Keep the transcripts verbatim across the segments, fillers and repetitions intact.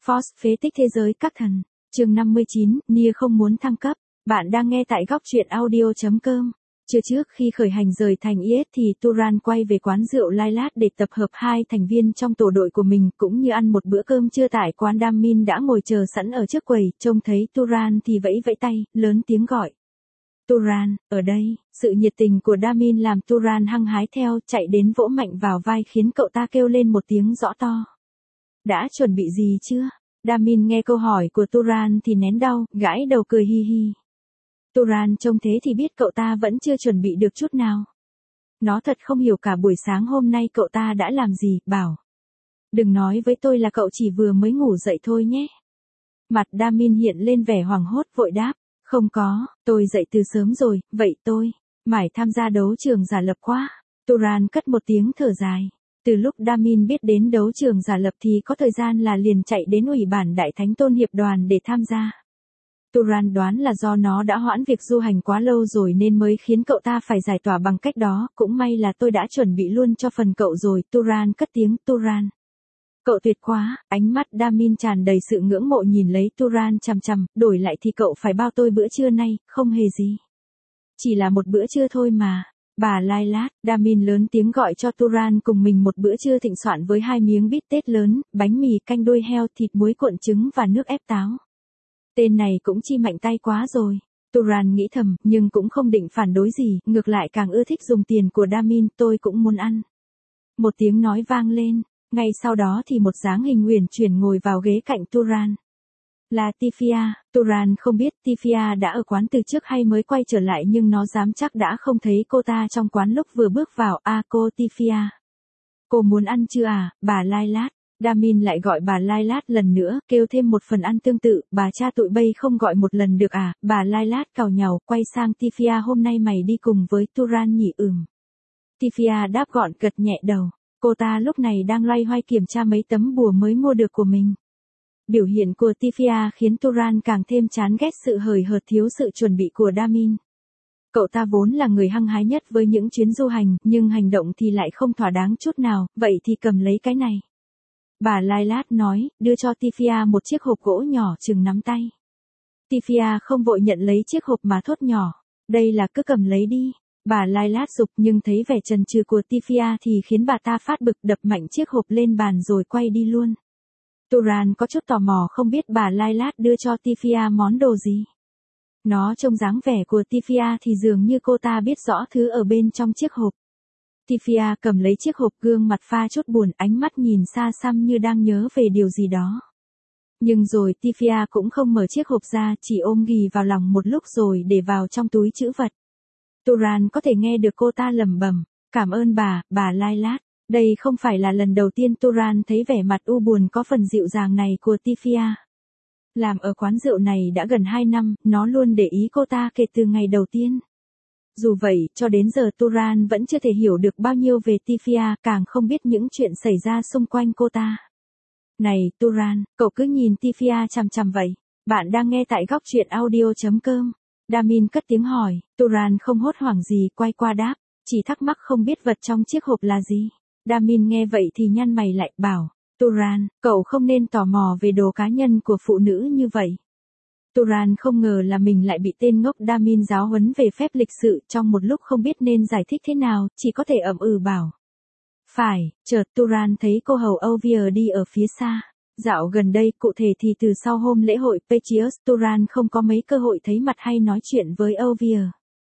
Force phế tích thế giới các thần. Chương năm mươi chín, Nia không muốn thăng cấp. Bạn đang nghe tại góc truyện audio chấm com. Trưa trước khi khởi hành rời thành i ét thì Turan quay về quán rượu Lilac để tập hợp hai thành viên trong tổ đội của mình cũng như ăn một bữa cơm trưa tại quán. Damin đã ngồi chờ sẵn ở trước quầy, trông thấy Turan thì vẫy vẫy tay, lớn tiếng gọi. Turan, ở đây. Sự nhiệt tình của Damin làm Turan hăng hái theo, chạy đến vỗ mạnh vào vai khiến cậu ta kêu lên một tiếng rõ to. Đã chuẩn bị gì chưa? Damin nghe câu hỏi của Turan thì nén đau, gãi đầu cười hi hi. Turan trông thế thì biết cậu ta vẫn chưa chuẩn bị được chút nào. Nó thật không hiểu cả buổi sáng hôm nay cậu ta đã làm gì, bảo. Đừng nói với tôi là cậu chỉ vừa mới ngủ dậy thôi nhé. Mặt Damin hiện lên vẻ hoảng hốt vội đáp. Không có, tôi dậy từ sớm rồi, vậy tôi, mải tham gia đấu trường giả lập quá. Turan cất một tiếng thở dài. Từ lúc Damin biết đến đấu trường giả lập thì có thời gian là liền chạy đến ủy bản Đại Thánh Tôn Hiệp đoàn để tham gia. Turan đoán là do nó đã hoãn việc du hành quá lâu rồi nên mới khiến cậu ta phải giải tỏa bằng cách đó, cũng may là tôi đã chuẩn bị luôn cho phần cậu rồi. Turan cất tiếng. Turan, cậu tuyệt quá. Ánh mắt Damin tràn đầy sự ngưỡng mộ nhìn lấy Turan chằm chằm, đổi lại thì cậu phải bao tôi bữa trưa nay, không hề gì. Chỉ là một bữa trưa thôi mà. Bà Lilac, Damin lớn tiếng gọi cho Turan cùng mình một bữa trưa thịnh soạn với hai miếng bít tết lớn, bánh mì canh đuôi heo, thịt muối cuộn trứng và nước ép táo. Tên này cũng chi mạnh tay quá rồi. Turan nghĩ thầm, nhưng cũng không định phản đối gì, ngược lại càng ưa thích dùng tiền của Damin. Tôi cũng muốn ăn. Một tiếng nói vang lên. Ngay sau đó thì một dáng hình uyển chuyển ngồi vào ghế cạnh Turan. Là Tifia. Turan không biết Tifia đã ở quán từ trước hay mới quay trở lại nhưng nó dám chắc đã không thấy cô ta trong quán lúc vừa bước vào. À cô Tifia. Cô muốn ăn chưa à, bà Lilac? Damin lại gọi bà Lilac lần nữa, kêu thêm một phần ăn tương tự. Bà cha tụi bay không gọi một lần được à? Bà Lilac càu nhàu, quay sang Tifia. Hôm nay mày đi cùng với Turan nhỉ? Ừm. Tifia đáp gọn gật nhẹ đầu. Cô ta lúc này đang loay hoay kiểm tra mấy tấm bùa mới mua được của mình. Biểu hiện của Tifia khiến Turan càng thêm chán ghét sự hời hợt thiếu sự chuẩn bị của Damin. Cậu ta vốn là người hăng hái nhất với những chuyến du hành, nhưng hành động thì lại không thỏa đáng chút nào, vậy thì cầm lấy cái này. Bà Lilac nói, đưa cho Tifia một chiếc hộp gỗ nhỏ chừng nắm tay. Tifia không vội nhận lấy chiếc hộp mà thốt nhỏ. Đây là cứ cầm lấy đi. Bà Lilac giục nhưng thấy vẻ chần chừ của Tifia thì khiến bà ta phát bực, đập mạnh chiếc hộp lên bàn rồi quay đi luôn. Turan có chút tò mò không biết bà Lilac đưa cho Tifia món đồ gì. Nó trông dáng vẻ của Tifia thì dường như cô ta biết rõ thứ ở bên trong chiếc hộp. Tifia cầm lấy chiếc hộp, gương mặt pha chút buồn, ánh mắt nhìn xa xăm như đang nhớ về điều gì đó. Nhưng rồi Tifia cũng không mở chiếc hộp ra, chỉ ôm ghì vào lòng một lúc rồi để vào trong túi trữ vật. Turan có thể nghe được cô ta lẩm bẩm, cảm ơn bà, bà Lilac. Đây không phải là lần đầu tiên Turan thấy vẻ mặt u buồn có phần dịu dàng này của Tifia. Làm ở quán rượu này đã gần hai năm, nó luôn để ý cô ta kể từ ngày đầu tiên. Dù vậy, cho đến giờ Turan vẫn chưa thể hiểu được bao nhiêu về Tifia, càng không biết những chuyện xảy ra xung quanh cô ta. Này, Turan, cậu cứ nhìn Tifia chằm chằm vậy. Bạn đang nghe tại góc truyện audio chấm com. Damin cất tiếng hỏi, Turan không hốt hoảng gì, quay qua đáp, chỉ thắc mắc không biết vật trong chiếc hộp là gì. Damin nghe vậy thì nhăn mày lại, bảo, Turan, cậu không nên tò mò về đồ cá nhân của phụ nữ như vậy. Turan không ngờ là mình lại bị tên ngốc Damin giáo huấn về phép lịch sự, trong một lúc không biết nên giải thích thế nào, chỉ có thể ậm ừ bảo. Phải, chợt Turan thấy cô hầu Ovia đi ở phía xa. Dạo gần đây, cụ thể thì từ sau hôm lễ hội Patriot, Turan không có mấy cơ hội thấy mặt hay nói chuyện với Ovia.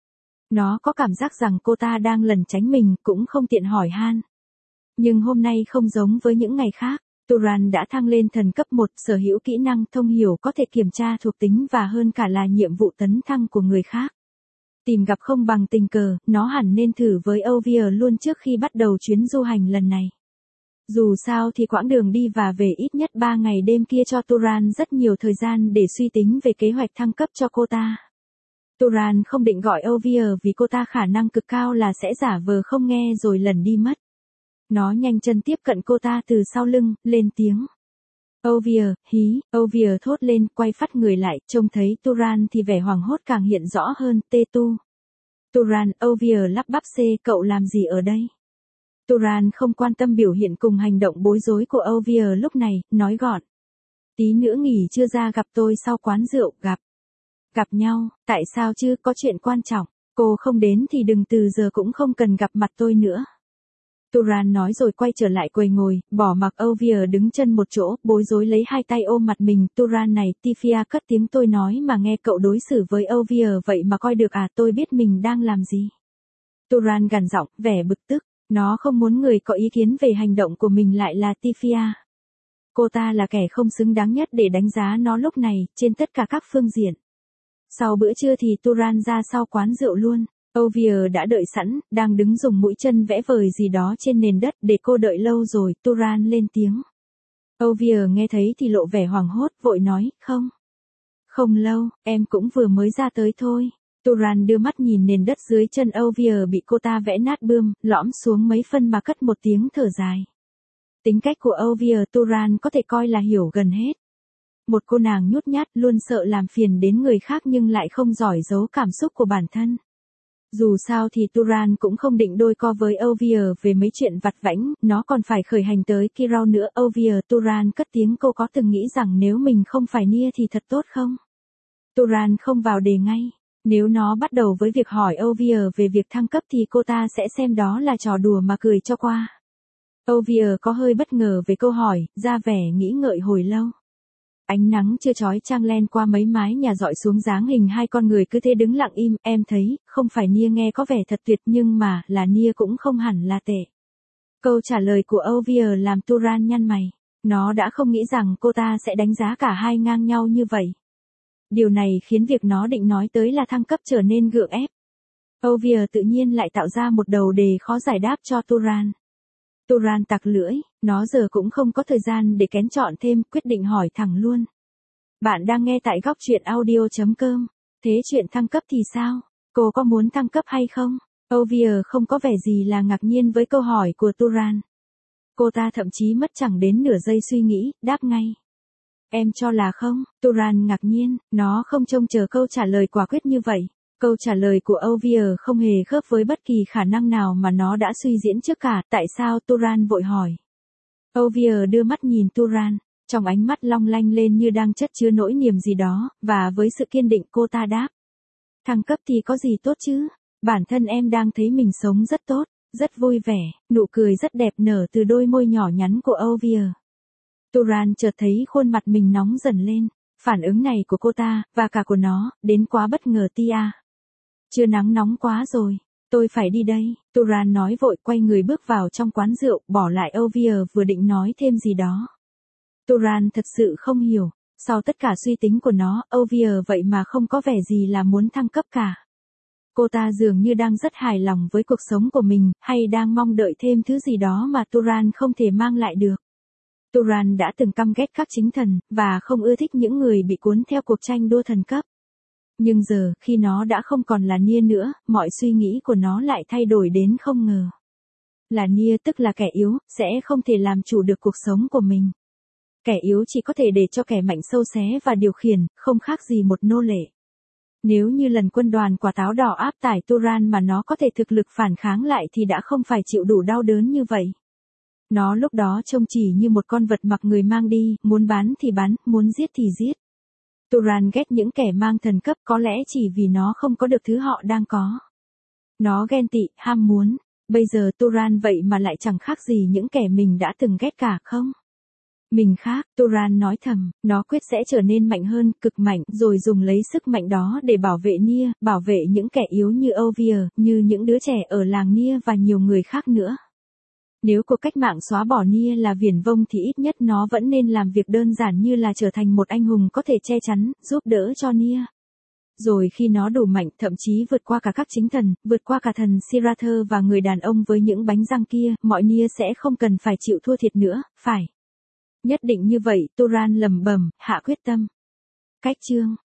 Nó có cảm giác rằng cô ta đang lẩn tránh mình, cũng không tiện hỏi han. Nhưng hôm nay không giống với những ngày khác. Turan đã thăng lên thần cấp một, sở hữu kỹ năng thông hiểu có thể kiểm tra thuộc tính và hơn cả là nhiệm vụ tấn thăng của người khác. Tìm gặp không bằng tình cờ, nó hẳn nên thử với Ovia luôn trước khi bắt đầu chuyến du hành lần này. Dù sao thì quãng đường đi và về ít nhất ba ngày đêm kia cho Turan rất nhiều thời gian để suy tính về kế hoạch thăng cấp cho cô ta. Turan không định gọi Ovia vì cô ta khả năng cực cao là sẽ giả vờ không nghe rồi lần đi mất. Nó nhanh chân tiếp cận cô ta từ sau lưng, lên tiếng. Ovia, hí, Ovia thốt lên, quay phắt người lại, trông thấy Turan thì vẻ hoảng hốt càng hiện rõ hơn, tê tu. Turan, Ovia lắp bắp xê, cậu làm gì ở đây? Turan không quan tâm biểu hiện cùng hành động bối rối của Ovia lúc này, nói gọn. Tí nữa nghỉ trưa ra gặp tôi sau quán rượu, gặp. Gặp nhau, tại sao chứ, có chuyện quan trọng. Cô không đến thì đừng từ giờ cũng không cần gặp mặt tôi nữa. Turan nói rồi quay trở lại quầy ngồi, bỏ mặc Ovia đứng chân một chỗ, bối rối lấy hai tay ôm mặt mình. Turan này, Tifia cất tiếng, tôi nói mà nghe cậu đối xử với Ovia vậy mà coi được à, tôi biết mình đang làm gì. Turan gằn giọng, vẻ bực tức, nó không muốn người có ý kiến về hành động của mình lại là Tifia. Cô ta là kẻ không xứng đáng nhất để đánh giá nó lúc này, trên tất cả các phương diện. Sau bữa trưa thì Turan ra sau quán rượu luôn. Ovia đã đợi sẵn, đang đứng dùng mũi chân vẽ vời gì đó trên nền đất, để cô đợi lâu rồi. Turan lên tiếng. Ovia nghe thấy thì lộ vẻ hoảng hốt, vội nói, không. Không lâu, em cũng vừa mới ra tới thôi. Turan đưa mắt nhìn nền đất dưới chân Ovia bị cô ta vẽ nát bươm, lõm xuống mấy phân mà cất một tiếng thở dài. Tính cách của Ovia Turan có thể coi là hiểu gần hết. Một cô nàng nhút nhát, luôn sợ làm phiền đến người khác nhưng lại không giỏi giấu cảm xúc của bản thân. Dù sao thì Turan cũng không định đôi co với Ovia về mấy chuyện vặt vãnh, nó còn phải khởi hành tới Kirau nữa. Ovia Turan cất tiếng, cô có từng nghĩ rằng nếu mình không phải Nia thì thật tốt không? Turan không vào đề ngay. Nếu nó bắt đầu với việc hỏi Ovia về việc thăng cấp thì cô ta sẽ xem đó là trò đùa mà cười cho qua. Ovia có hơi bất ngờ về câu hỏi, ra vẻ nghĩ ngợi hồi lâu. Ánh nắng chưa chói chang len qua mấy mái nhà dọi xuống dáng hình hai con người cứ thế đứng lặng im. Em thấy, không phải Nia nghe có vẻ thật tuyệt nhưng mà, là Nia cũng không hẳn là tệ. Câu trả lời của Ovia làm Turan nhăn mày. Nó đã không nghĩ rằng cô ta sẽ đánh giá cả hai ngang nhau như vậy. Điều này khiến việc nó định nói tới là thăng cấp trở nên gượng ép. Ovia tự nhiên lại tạo ra một đầu đề khó giải đáp cho Turan. Turan tặc lưỡi, nó giờ cũng không có thời gian để kén chọn thêm, quyết định hỏi thẳng luôn. Bạn đang nghe tại góc truyện audio chấm com. Thế chuyện thăng cấp thì sao? Cô có muốn thăng cấp hay không? Ovia không có vẻ gì là ngạc nhiên với câu hỏi của Turan. Cô ta thậm chí mất chẳng đến nửa giây suy nghĩ, đáp ngay. Em cho là không? Turan ngạc nhiên, nó không trông chờ câu trả lời quả quyết như vậy. Câu trả lời của Ovia không hề khớp với bất kỳ khả năng nào mà nó đã suy diễn trước cả. Tại sao? Turan vội hỏi. Ovia đưa mắt nhìn Turan, trong ánh mắt long lanh lên như đang chất chứa nỗi niềm gì đó, và với sự kiên định cô ta đáp. Thăng cấp thì có gì tốt chứ? Bản thân em đang thấy mình sống rất tốt, rất vui vẻ, nụ cười rất đẹp nở từ đôi môi nhỏ nhắn của Ovia. Turan chợt thấy khuôn mặt mình nóng dần lên. Phản ứng này của cô ta, và cả của nó, đến quá bất ngờ tia. Chưa nắng nóng quá rồi, tôi phải đi đây. Turan nói vội, quay người bước vào trong quán rượu, bỏ lại Ovia vừa định nói thêm gì đó. Turan thật sự không hiểu, sau tất cả suy tính của nó, Ovia vậy mà không có vẻ gì là muốn thăng cấp cả. Cô ta dường như đang rất hài lòng với cuộc sống của mình, hay đang mong đợi thêm thứ gì đó mà Turan không thể mang lại được. Turan đã từng căm ghét các chính thần, và không ưa thích những người bị cuốn theo cuộc tranh đua thần cấp. Nhưng giờ, khi nó đã không còn là Nia nữa, mọi suy nghĩ của nó lại thay đổi đến không ngờ. Là Nia tức là kẻ yếu, sẽ không thể làm chủ được cuộc sống của mình. Kẻ yếu chỉ có thể để cho kẻ mạnh sâu xé và điều khiển, không khác gì một nô lệ. Nếu như lần quân đoàn quả táo đỏ áp tải Turan mà nó có thể thực lực phản kháng lại thì đã không phải chịu đủ đau đớn như vậy. Nó lúc đó trông chỉ như một con vật mặc người mang đi, muốn bắn thì bắn, muốn giết thì giết. Turan ghét những kẻ mang thần cấp có lẽ chỉ vì nó không có được thứ họ đang có. Nó ghen tị, ham muốn. Bây giờ Turan vậy mà lại chẳng khác gì những kẻ mình đã từng ghét cả không? Mình khác, Turan nói thầm, nó quyết sẽ trở nên mạnh hơn, cực mạnh, rồi dùng lấy sức mạnh đó để bảo vệ Nia, bảo vệ những kẻ yếu như Ovia, như những đứa trẻ ở làng Nia và nhiều người khác nữa. Nếu cuộc cách mạng xóa bỏ Nia là viển vông thì ít nhất nó vẫn nên làm việc đơn giản như là trở thành một anh hùng có thể che chắn, giúp đỡ cho Nia. Rồi khi nó đủ mạnh, thậm chí vượt qua cả các chính thần, vượt qua cả thần Sirather và người đàn ông với những bánh răng kia, mọi Nia sẽ không cần phải chịu thua thiệt nữa, phải. Nhất định như vậy, Turan lầm bầm, hạ quyết tâm. Cách chương